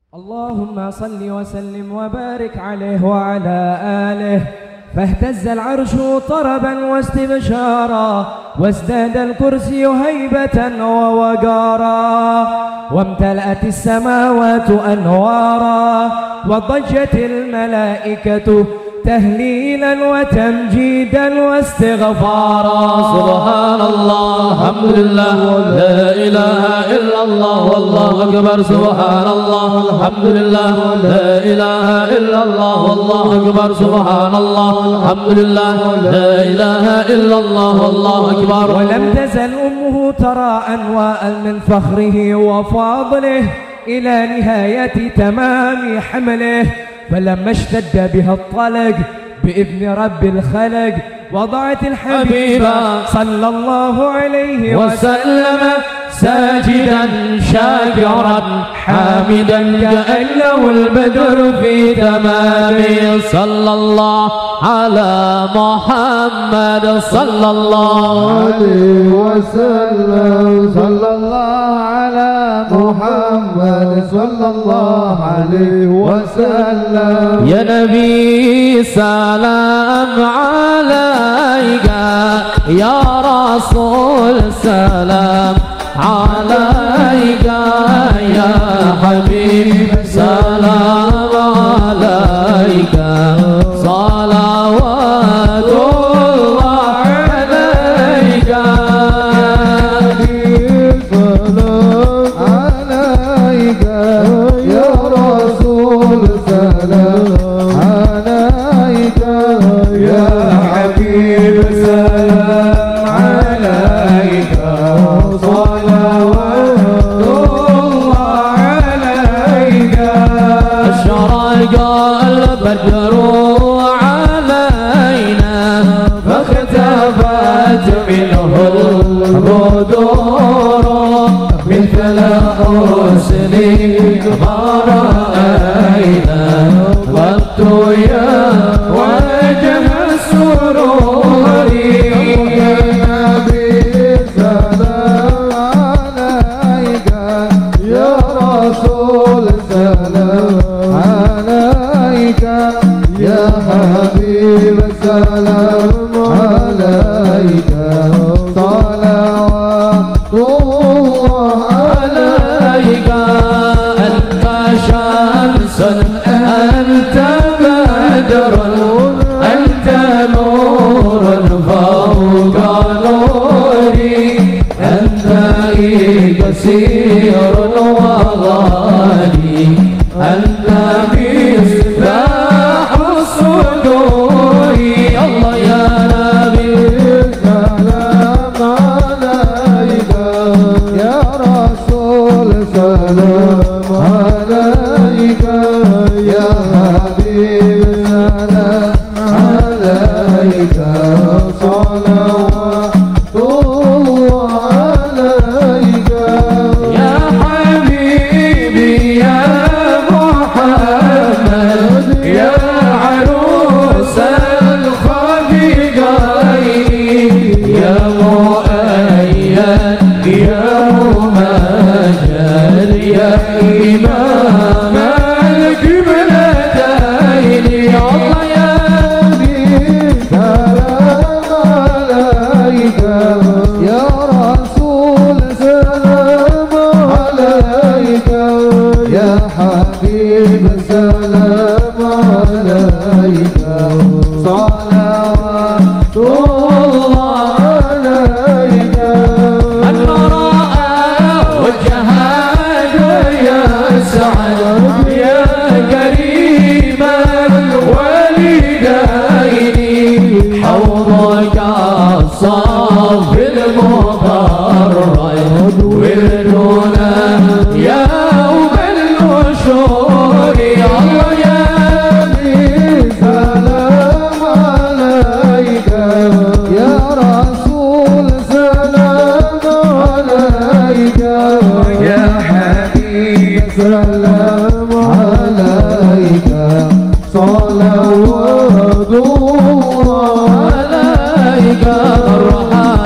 اللهم صل وسلم وبارك عليه وعلى آله. فاهتز العرش طربا واستبشارا، وازداد الكرسي هيبة ووقارا، وامتلأت السماوات أنوارا، وضجت الملائكة تهليلا وتمجيدا واستغفارا. سبحان الله، الحمد لله، لا إله إلا الله، والله أكبر. سبحان الله، الحمد لله، لا إله إلا الله، والله أكبر. سبحان الله، الحمد لله، لا إله إلا الله، والله أكبر. ولم تزل أمه ترى أنواء من فخره وفضله إلى نهاية تمام حمله، فلما اشتد بها الطلق بإذن رب الخلق وضعت الحبيب صلى الله عليه وسلم ساجدا شاكرا حامدا كأنه البدر في تمامه. صلى الله على محمد صلى الله عليه وسلم. صلى الله على محمد صلى الله عليه وسلم. يا نبي سلام عليك، يا رسول سلام عليك، يا حبيب سلام عليك، صلوات الله عليك. سلام عليك يا رسول سلام عليك، يا حبيب سلام عليك، صلوات الله عليك. أشرق البدر علينا فاختفت منه البدور، مثل حسنك ما رأينا قط يا وجه السرور. يا نبي سلام عليك، يا رسول سلام عليك، يا حبيب سلام عليك، صلوات الله عليك. أنت شمس، أنت بدر، أنت نور فوق نوري، أنت كثير وغالي، أنت مفتاح الصدور. الله يا نبي سلام عليك، يا رسول سلام عليك، يا حبيب سلام عليك، صلوات الله عليك. يا حبيبي يا محمد، يا عروس الخديجين، يا مؤيد يا ممجد، يا إمام القبلتين. الله يا سلام عليك، يا رسول سلام عليك، يا حبيب سلام عليك، صلوات الله عليك. من رأى وجهك يسعد، يا كريم الوالدين، حوضك الصف المبرد وردنا يوم النشور. الله يا سلام عليك، يا رسول سلام عليك، يا حبيب سلام عليك، صلوات الله عليك. الرحمن